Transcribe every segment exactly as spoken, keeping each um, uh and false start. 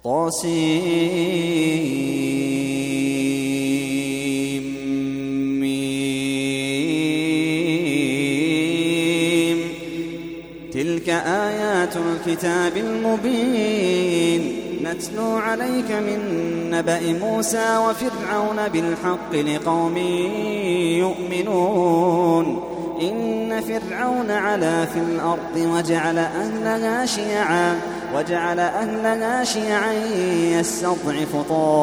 طاسيم. تلك آيات الكتاب المبين نتلو عليك من نبأ موسى وفرعون بالحق لقوم يؤمنون. إن فرعون علا في الأرض وجعل أهلها شيعا وجعل أهلها شيعا يستضعف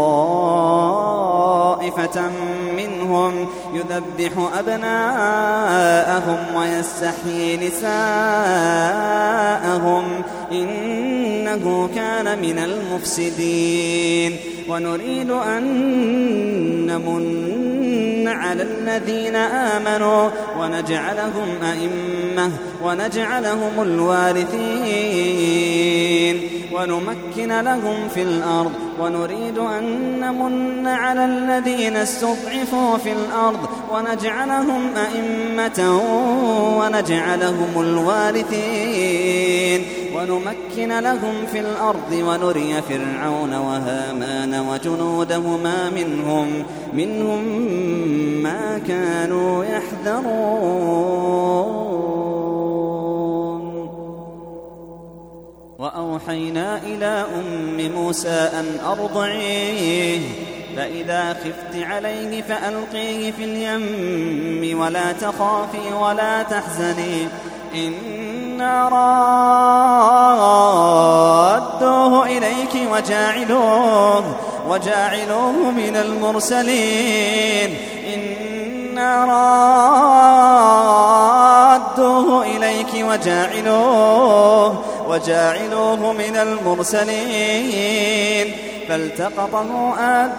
طائفة منهم يذبح أبناءهم ويستحيي نساءهم إنه كان من المفسدين. ونريد أن نمن على الذين آمنوا ونجعلهم أئمة ونجعلهم الوارثين ونمكن لهم في الأرض. ونريد أن نمن على الذين استضعفوا في الأرض ونجعلهم أئمة ونجعلهم الوارثين ونمكن لهم في الأرض ونري فرعون وهامان وجنودهما منهم منهم ما كانوا يحذرون. وأوحينا إلى أم موسى أن أرضعيه فإذا خفت عليه فألقيه في اليم ولا تخافي ولا تحزني إنا رادوه إليك وجاعلوه وجاعلوه من المرسلين. إنا رادوه إليك وجاعلوه وجاعلوه من المرسلين. فالتقطه آل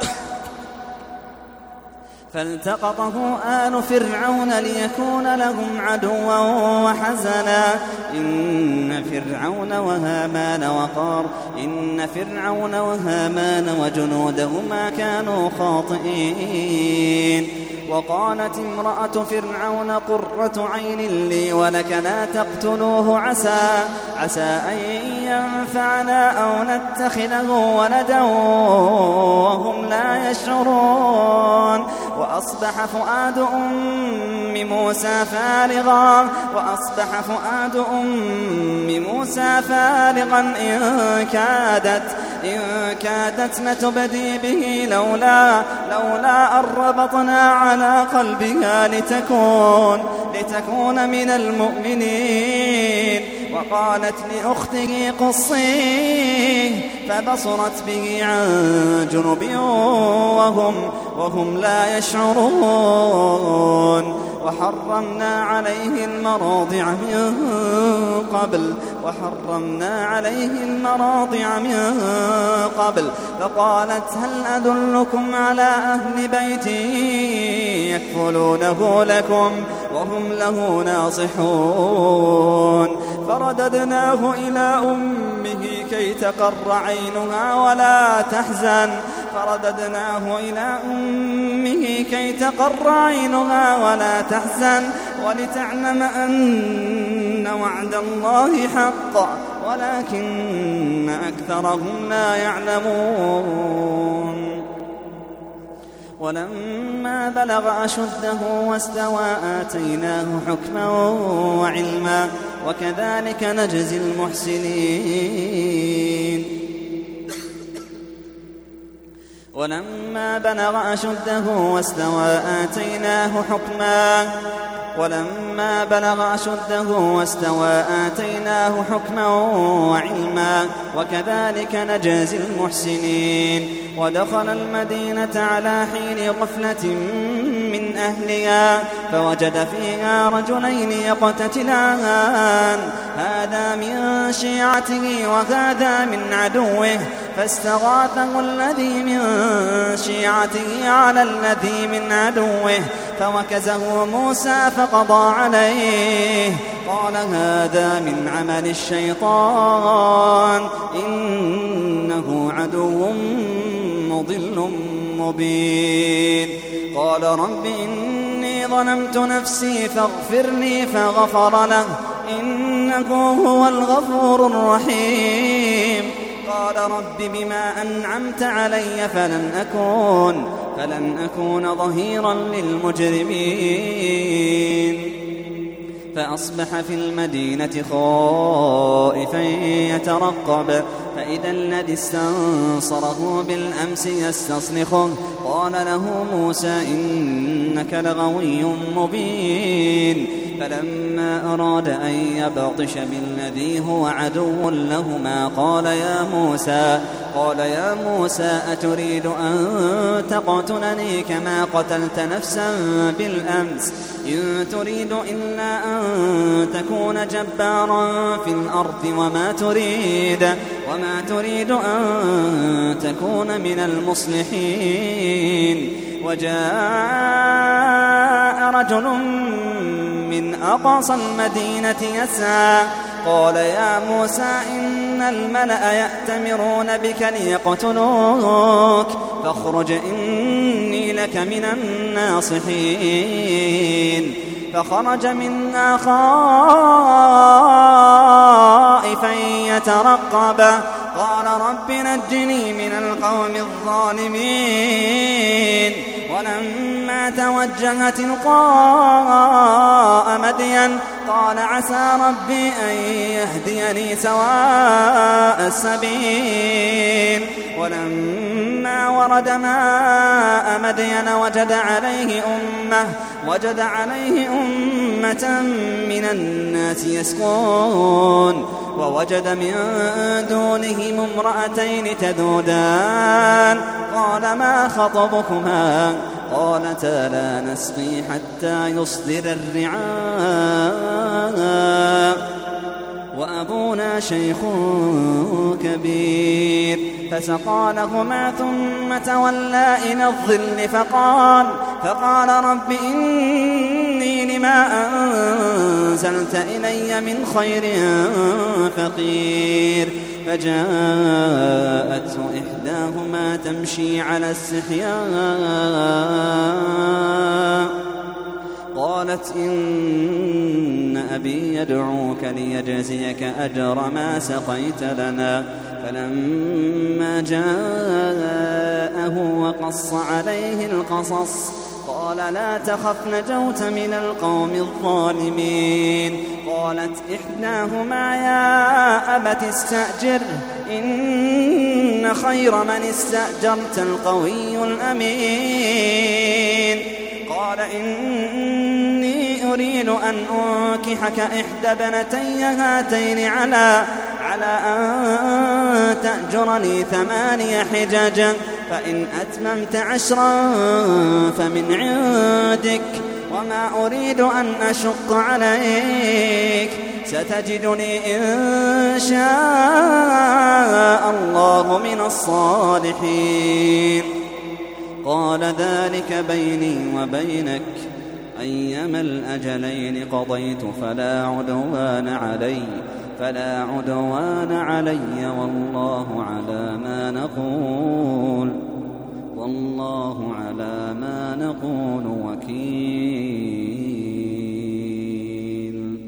فالتقطه آل فرعون ليكون لهم عدوا وحزنا. إن فرعون وهامان وقار إن فرعون وهامان وجنودهما كانوا خاطئين. وقالت امرأة فرعون قرة عين لي ولك لا تقتلوه عسى عسى أن ينفعنا أو نتخذه ولدا وهم لا يشعرون. وأصبح فؤاد أم موسى فارغا وأصبح فؤاد أم موسى فارغا إن كادت إن كادت لتبدي به لولا لولا أن ربطنا على قلبها لتكون لتكون من المؤمنين. وقالت لأخته قصيه فبصرت به عن جنب وهم وهم لا يشعرون. وحرمنا عليه المراضع من قبل وحرمنا عليه المراضع من قبل فقالت هل أدلكم على أهل بيت يكفلونه لكم وهم له ناصحون. فرددناه إلى أمه كي تقر عينها ولا تحزن فرددناه إلى أمه كي تقر عينها ولا تحزن ولتعلم أن وعد الله حق ولكن أكثرهم لا يعلمون. ولما بلغ أشده واستوى آتيناه حكما وعلما وكذلك نجزي المحسنين. ولما بلغ أشده واستوى آتيناه حكما ولما بلغ أشده واستوى آتيناه حكما وعلما وكذلك نجزي المحسنين. ودخل المدينة على حين غفلة من أهلها فوجد فيها رجلين يقتتلان هذا من شيعته وهذا من عدوه فاستغاثه الذي من شيعته على الذي من عدوه فوكزه موسى فقضى عليه قال هذا من عمل الشيطان إنه عدو مضل مبين. قال رب إني ظلمت نفسي فاغفر لي فغفر له إنه هو الغفور الرحيم. قال رب بما أنعمت علي فلن أكون, فلن أكون ظهيرا للمجرمين. فأصبح في المدينة خائفا يترقب فإذا الذي استنصره بالأمس يستصرخه قال له موسى إنك لغوي مبين. فلما أراد أن يبطش بالذي هو عدو لهما قال يا موسى قال يا موسى أتريد أن تقتلني كما قتلت نفسا بالأمس إن تريد إلا أن تكون جبارا في الأرض وما تريد وما تريد أن تكون من المصلحين. وجاء رجل من أقصى المدينة يسعى قال يا موسى إن الملأ يأتمرون بك ليقتلوك فاخرج إني لك من الناصحين. فخرج منها خائفا يترقب قال رب نجني من القوم الظالمين. ولما توجه تلقاء مدين قال عسى ربي أن يهديني سواء السبيل. ولما ورد ماء مدين وجد عليه أمة وجد عليه أمة من الناس يسقون ووجد من دونهم امرأتين تذودان قال ما خطبكما قالتا لا نسقي حتى يصدر الرعاء وأبونا شيخ كبير. فسقى لهما ثم تولى إلى الظل فقال, فقال رب إني لما أنزلت إلي من خير فقير. فجاءته إحداهما تمشي على استحياء قالت إن أبي يدعوك ليجزيك أجر ما سقيت لنا. فلما جاءه وقص عليه القصص قال لا تخف نجوت من القوم الظالمين. قالت إحداهما يا أبت استأجر إن خير من استأجرت القوي الأمين. قال إني أريد أن أنكحك إحدى ابنتي هاتين على على أن تأجرني ثماني حجج فإن أتممت عشرا فمن عندك وما أريد أن أشق عليك ستجدني إن شاء الله من الصالحين. قال ذلك بيني وبينك أيما الأجلين قضيت فلا عدوان علي فلا عدوان علي والله على ما نقول والله على ما نقول وكيل.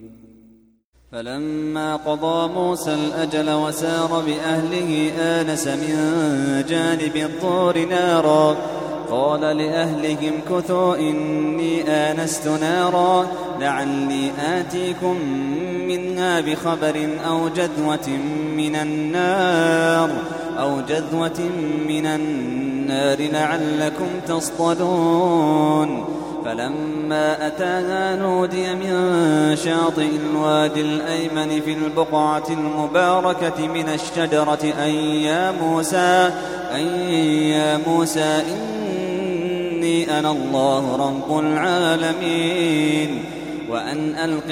فلما قضى موسى الأجل وسار بأهله آنس من جانب الطور نارا قال لأهلهم كثوا إني آنست نارا لعلي آتيكم منها بخبر أو جذوة من النار أو جذوة من النار لعلكم تصطلون. فلما أتاها نودي من شاطئ الوادي الأيمن في البقعة المباركة من الشجرة أن يا موسى أن يا موسى إني أنا الله رب العالمين وأن ألق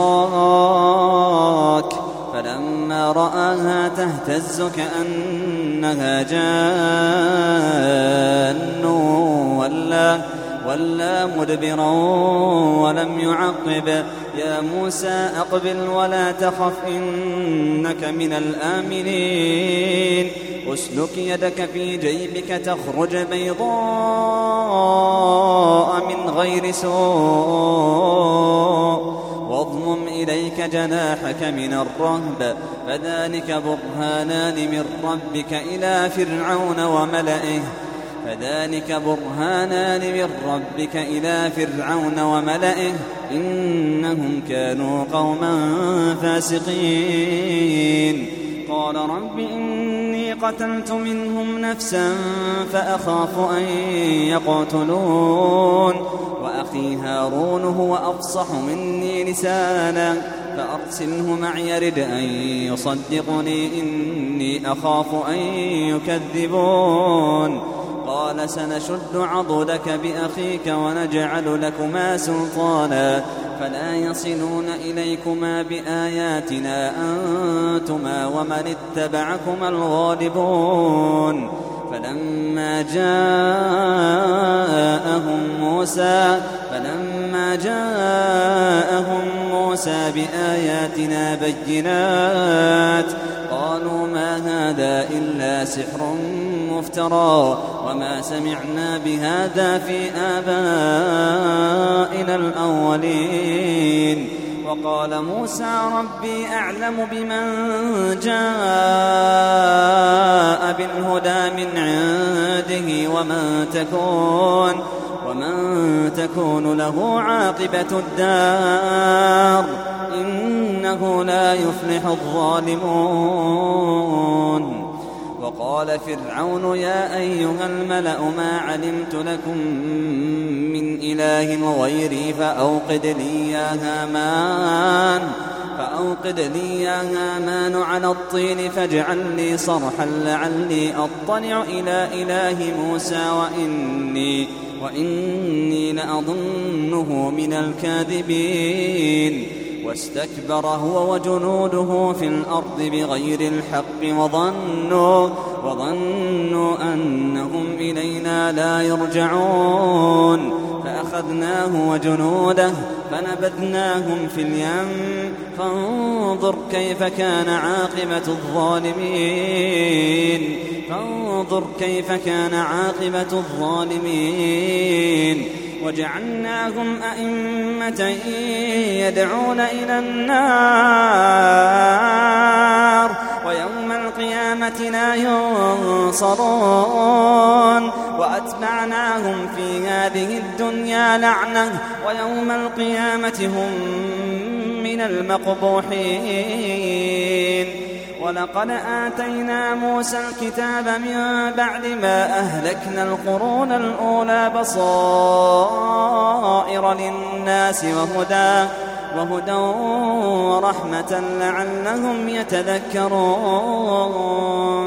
عصاك. فلما رآها تهتز كأنها جان ولا ولا مدبرا ولم يعقب. يا موسى أقبل ولا تخف إنك من الآمنين. أسلك يدك في جيبك تخرج بيضاء من غير سوء واضمم إليك جناحك من الرهب فذلك برهانان من ربك إلى فرعون وملئه فذلك برهانان من ربك إلى فرعون وملئه إنهم كانوا قوما فاسقين. قال رب إني قتلت منهم نفسا فأخاف أن يقتلون وأخي هارون هو أفصح مني لسانا فأرسله معي يرد أن يصدقني إني أخاف أن يكذبون. قال سنشد عضدك بأخيك ونجعل لكما سلطانا فلا يصلون إليكما بآياتنا أنتما ومن اتبعكما الغالبون. فلما جاءهم موسى فلما جاءهم موسى بآياتنا بينات قالوا ما هذا إلا سحر مفترى وما سمعنا بهذا في آبائنا الأولين. وقال موسى ربي أعلم بمن جاء بالهدى من عنده ومن تكون ومن تكون له عاقبة الدار إنه لا يفلح الظالمون. وقال فرعون يا أيها الملأ ما علمت لكم من إله غيري فأوقد لي يا هامان فأوقد لي يا هامان على الطين فاجعل لي صرحا لعلي أطلع إلى إله موسى وإني وإني لأظنه من الكاذبين. واستكبر هو وجنوده في الأرض بغير الحق وظنوا, وظنوا أنهم إلينا لا يرجعون فأخذناه وجنوده فنبذناهم في اليم فانظر كيف كان عاقبة الظالمين فانظر كيف كان عاقبة الظالمين. وجعلناهم أئمة يدعون إلى النار ويوم القيامة لا ينصرون. وأتبعناهم في هذه الدنيا لعنة ويوم القيامة هم من المقبوحين. ولقد آتينا موسى الكتاب من بعد ما أهلكنا القرون الأولى بصائر للناس وهدى وهدى ورحمة لعلهم يتذكرون.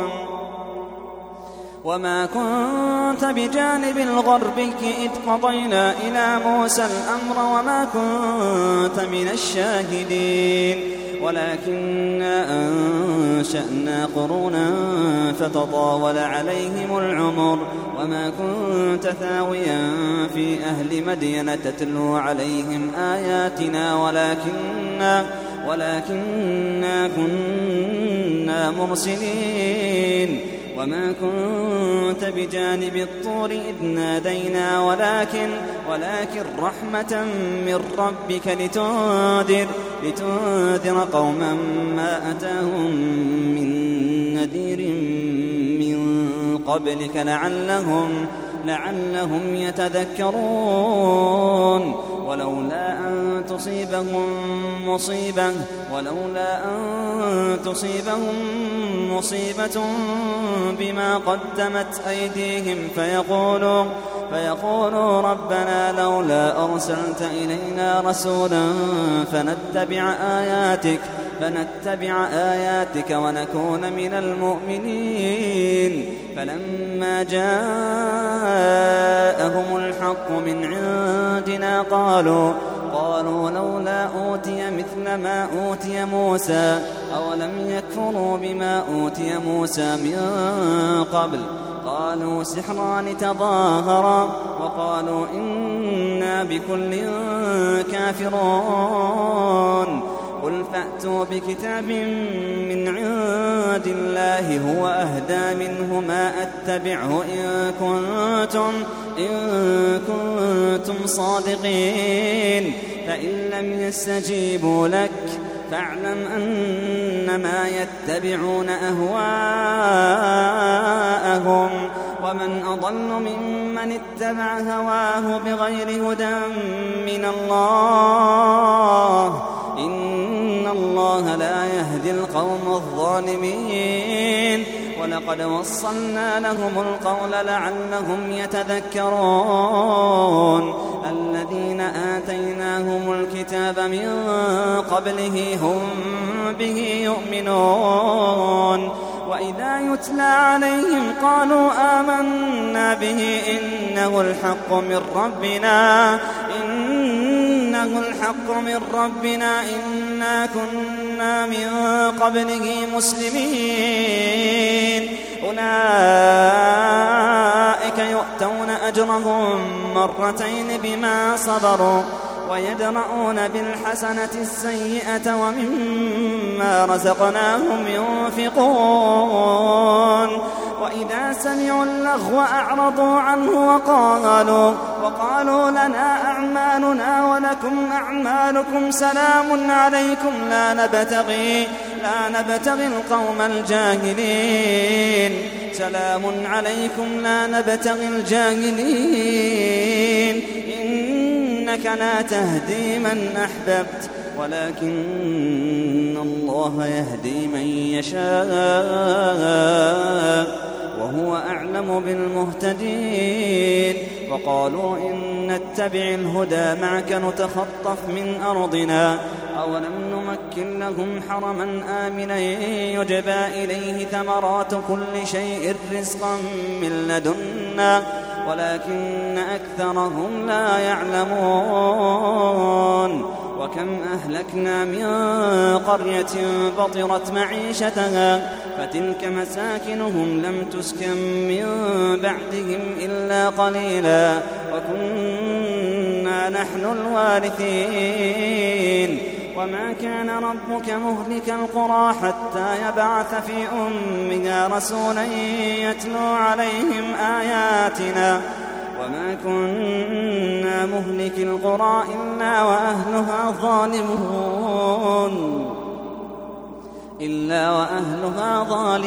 وما كنت بجانب الغربي إذ قضينا إلى موسى الأمر وما كنت من الشاهدين ولكننا أنشأنا قرونا فتطاول عليهم العمر وما كنت ثاويا في أهل مدين تتلو عليهم آياتنا ولكننا ولكننا كنا مرسلين. وما كنت بجانب الطور إذ نادينا ولكن ولكن رحمة من ربك لتنذر لتنذر قوما ما أتاهم من نذير من قبلك لعلهم لعلهم يتذكرون. ولولا أن تصيبهم مصيبة ولولا أن تصيبهم مصيبة بما قدمت أيديهم فيقولوا فيقولوا ربنا لولا أرسلت إلينا رسولا فنتبع آياتك فنتبع آياتك ونكون من المؤمنين. فلما جاءهم الحق من عندنا قالوا قالوا لولا أوتي مثل ما أوتي موسى أولم يكفروا بما أوتي موسى من قبل قالوا سحران تظاهرا وقالوا إنا بكل كافرون. قل فأتوا بكتاب من عند الله هو أهدى منه ما أتبعه إن كنتم, إن كنتم صادقين. فإن لم يستجيبوا لك فاعلم أنما يتبعون أهواءهم ومن أضل ممن اتبع هواه بغير هدى من الله إن الله لا يهدي القوم الظالمين ولقد وصلنا لهم القول لعلهم يتذكرون الذين آتيناهم الكتاب من قبله هم به يؤمنون وإذا يتلى عليهم قالوا آمنا به إنه الحق من ربنا إنه الحق من ربنا إنا كنا من قبله مسلمين أولئك يؤتون أجرهم مرتين بما صبروا ويدرؤون بالحسنة السيئة ومما رزقناهم ينفقون وإذا سمعوا اللغو أعرضوا عنه وقالوا, وقالوا لنا أعمالنا ولكم أعمالكم سلام عليكم لا نبتغي, لا نبتغي القوم الجاهلين سلام عليكم لا نبتغي الجاهلين إنك لا تهدي من أحببت ولكن الله يهدي من يشاء وهو أعلم بالمهتدين وقالوا إن نتبع الهدى معك نتخطف من أرضنا أولم نمكن لهم حرما آمنا يجبى إليه ثمرات كل شيء رزقا من لدنا ولكن أكثرهم لا يعلمون وكم أهلكنا من قرية بطرت معيشتها فتلك مساكنهم لم تسكن من بعدهم إلا قليلا وكنا نحن الوارثين وما كان ربك مهلك القرى حتى يبعث في أمها رسولا يتلو عليهم آياتنا وما كنا مهلك القرى إلا وأهلها ظالمون إلا وأهلها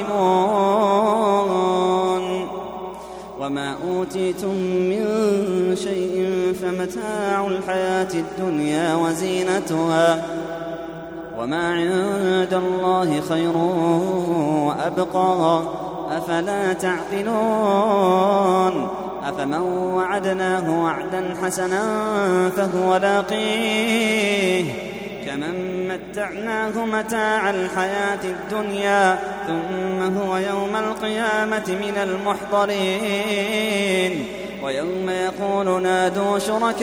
ظالمون وما أوتيتم من شيء فمتاع الحياة الدنيا وزينتها وما عند الله خير وأبقى أفلا تعقلون أفمن وعدناه وعدا حسنا فهو لاقيه كمن متعناه متاع الحياة الدنيا ثم هو يوم القيامة من المحضرين ويوم يقول نادوا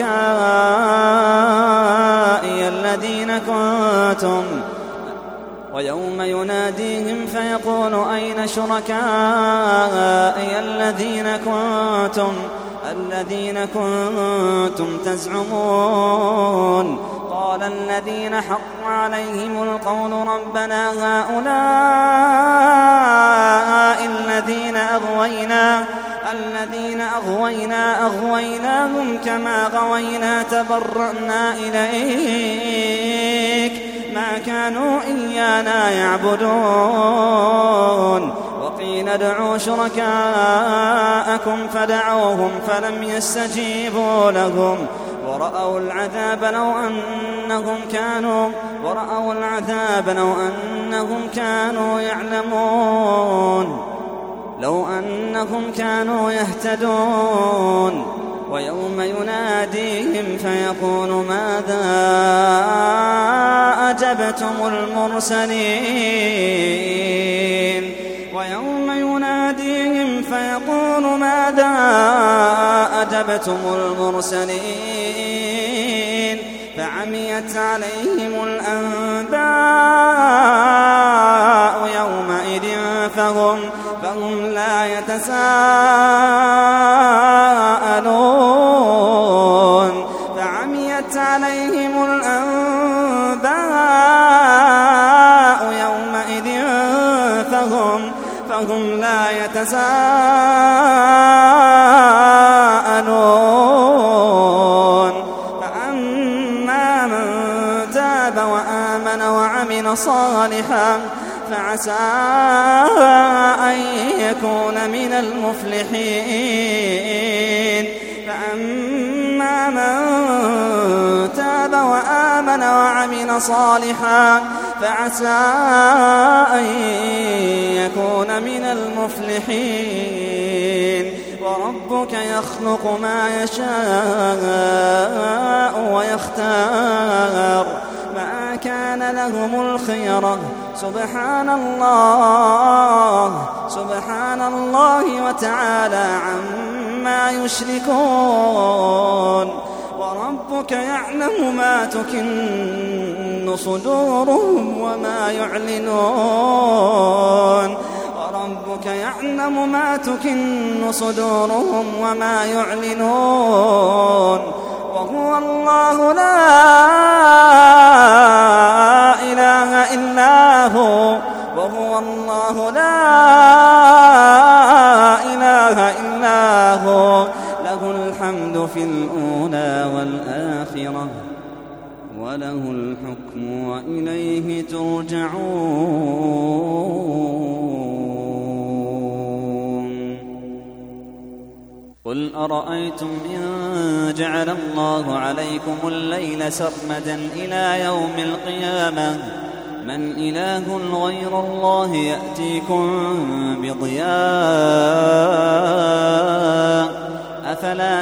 شركائي الذين كنتم ويوم يناديهم فيقول أين شركائي الذين كنتم الذين كنتم تزعمون قال الذين حق عليهم القول ربنا هؤلاء الذين أغوينا الذين أغوينا أغويناهم كما غوينا تبرأنا إليك ما كانوا إيانا يعبدون وقيل ادعوا شركاءكم فدعوهم فلم يستجيبوا لهم ورأوا العذاب لو أنهم كانوا ورأوا العذاب لو أنهم كانوا يعلمون لو أنهم كانوا يهتدون ويوم يناديهم فيقول ماذا أجبتم المرسلين ويوم يناديهم فيقول ماذا أجبتم المرسلين فعميت عليهم الأنباء يومئذ فهم, فهم لا يتساءلون فعميت عليهم الأنباء يومئذ فهم, فهم لا يتساءلون فأما وعمل صالحا فعسى أن يكون من المفلحين. فأما من تاب وآمن وعمل صالحا فعسى أن يكون من المفلحين. وربك يخلق ما يشاء ويختار ما كان لهم الخيرة سبحان الله سبحان الله وتعالى عما يشركون. وربك يعلم ما تكن صدورهم وما يعلنون وربك يعلم ما تكن صدورهم وما يعلنون. وهو الله لا إله إلا هو وهو الله لا إله إلا هو له الحمد في الأولى والآخرة وله الحكم وإليه ترجعون. قل أرأيتم إن جعل الله عليكم الليل سرمدا إلى يوم القيامة من إله غير الله يأتيكم بضياء أفلا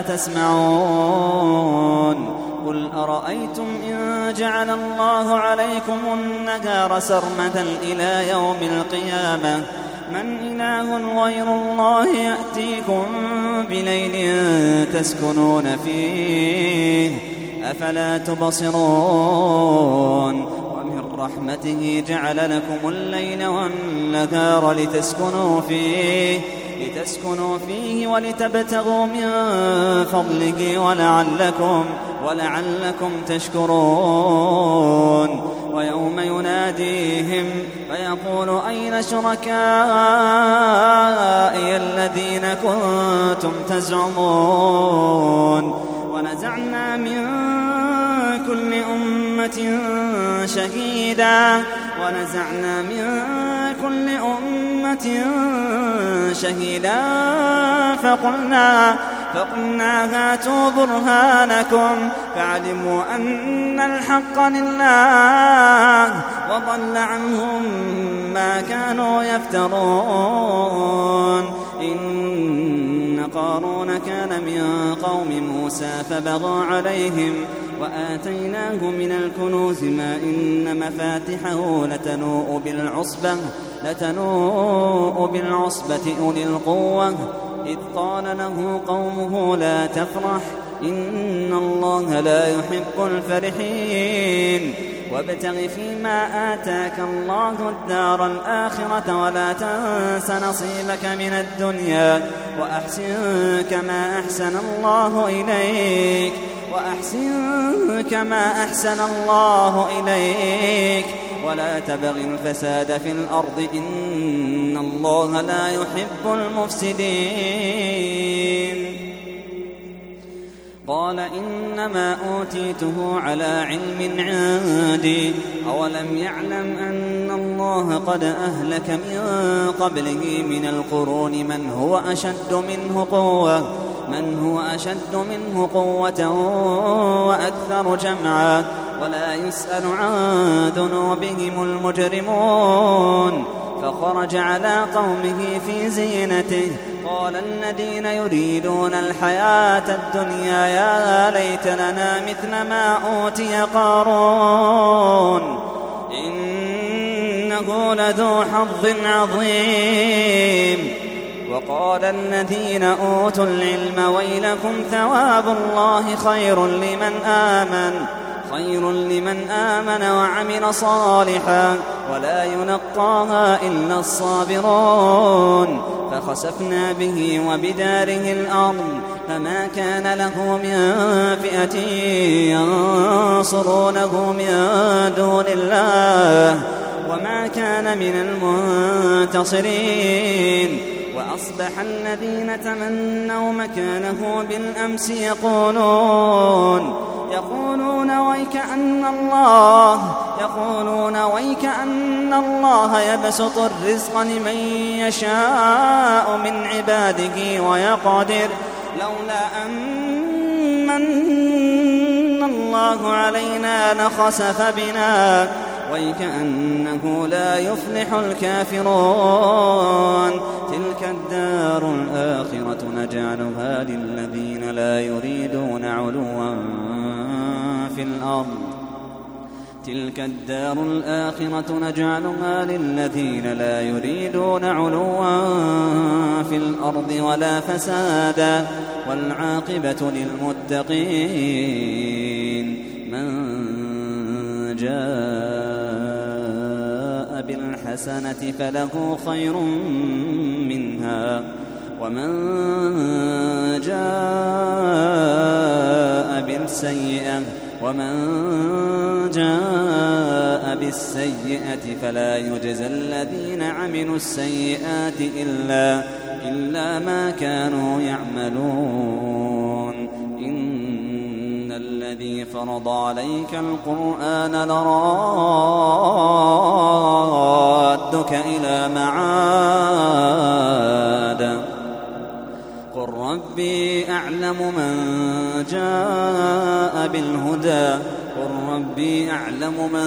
تسمعون. قل أرأيتم إن جعل الله عليكم النهار سرمدا إلى يوم القيامة من إله غير الله يأتيكم بليل تسكنون فيه أفلا تبصرون. ومن رحمته جعل لكم الليل والنهار لتسكنوا فيه لتسكنوا فيه ولتبتغوا من فضله ولعلكم ولعلكم تشكرون. ويوم يناديهم فيقول أين شركائي الذين كنتم تزعمون. ونزعنا من كل أمة شهيدا ونزعنا من كل أمة شهيدا فقلنا فقلنا هاتوا برهانكم فعلموا أن الحق لله وضل عنهم ما كانوا يفترون. إن قارون كان من قوم موسى فبغى عليهم وآتيناه من الكنوز ما إن مفاتحه لتنوء بالعصبة لتنوء بالعصبة أولي القوة إذ قال له قومه لا تفرح إن الله لا يحب الفرحين. وابتغ فيما آتاك الله الدار الآخرة ولا تنس نصيبك من الدنيا وأحسن كما أحسن الله إليك وأحسن كما أحسن الله إليك ولا تبغ الفساد في الأرض إن الله لا يحب المفسدين. قال إنما أوتيته على علم عندي أولم يعلم أن الله قد أهلك من قبله من القرون من هو أشد منه قوة من هو أشد منه قوة وأكثر جمعا ولا يسأل عن ذنوبهم المجرمون. فخرج على قومه في زينته قال الذين يريدون الحياة الدنيا يا ليت لنا مثل ما أوتي قارون إنه لذو حظ عظيم. وقال الذين أوتوا العلم ويلكم ثواب الله خير لمن آمن خير لمن آمن وعمل صالحا ولا يلقاها إلا الصابرون. فخسفنا به وبداره الأرض فما كان له من فئة ينصرونه من دون الله وما كان من المنتصرين. أصبح الذين تمنوا مكانه بالأمس يقولون يقولون ويك أن الله يقولون ويك أن الله يبسط الرزق لمن يشاء من عباده ويقدر لولا أن من الله علينا لخسف بنا ويكأنه لا يفلح الكافرون تلك الدار الآخرة نجعلها للذين لا يريدون علوا في الأرض تلك الدار الآخرة نجعلها للذين لا يريدون علوا في الأرض ولا فسادا والعاقبة للمتقين من جاء بالحسنة فله خير منها ومن جاء بالسيئة ومن جاء بالسيئة فلا يجزى الذين عملوا السيئات إلا, إلا ما كانوا يعملون إن الذي فرض عليك القرآن لرادك إلى معاد قل ربي أعلم من جاء بالهدى قل ربي أعلم من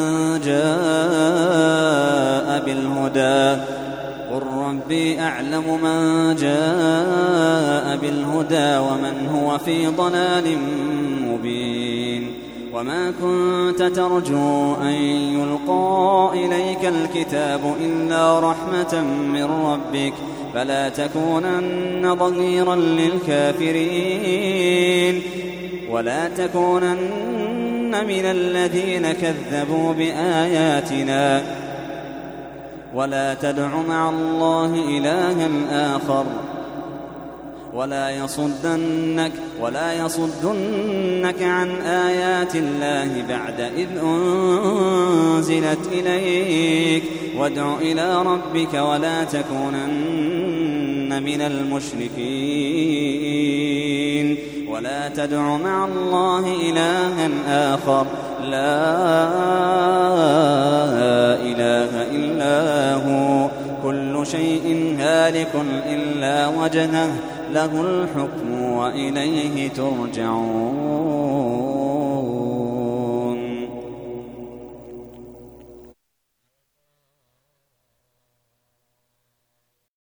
جاء بالهدى قل ربي أعلم من جاء بالهدى ومن هو في ضلال مبين وما كنت ترجو أن يلقى إليك الكتاب إلا رحمة من ربك فلا تكونن ظهيرا للكافرين ولا تكونن من الذين كذبوا بآياتنا ولا تدع مع الله إلها آخر ولا يصدنك ولا يصدنك عن آيات الله بعد إذ أنزلت إليك وادع إلى ربك ولا تكونن من المشركين ولا تدع مع الله إلها آخر لا إله إلا هو كل شيء هالك إلا وجهه له الحكم وإليه ترجعون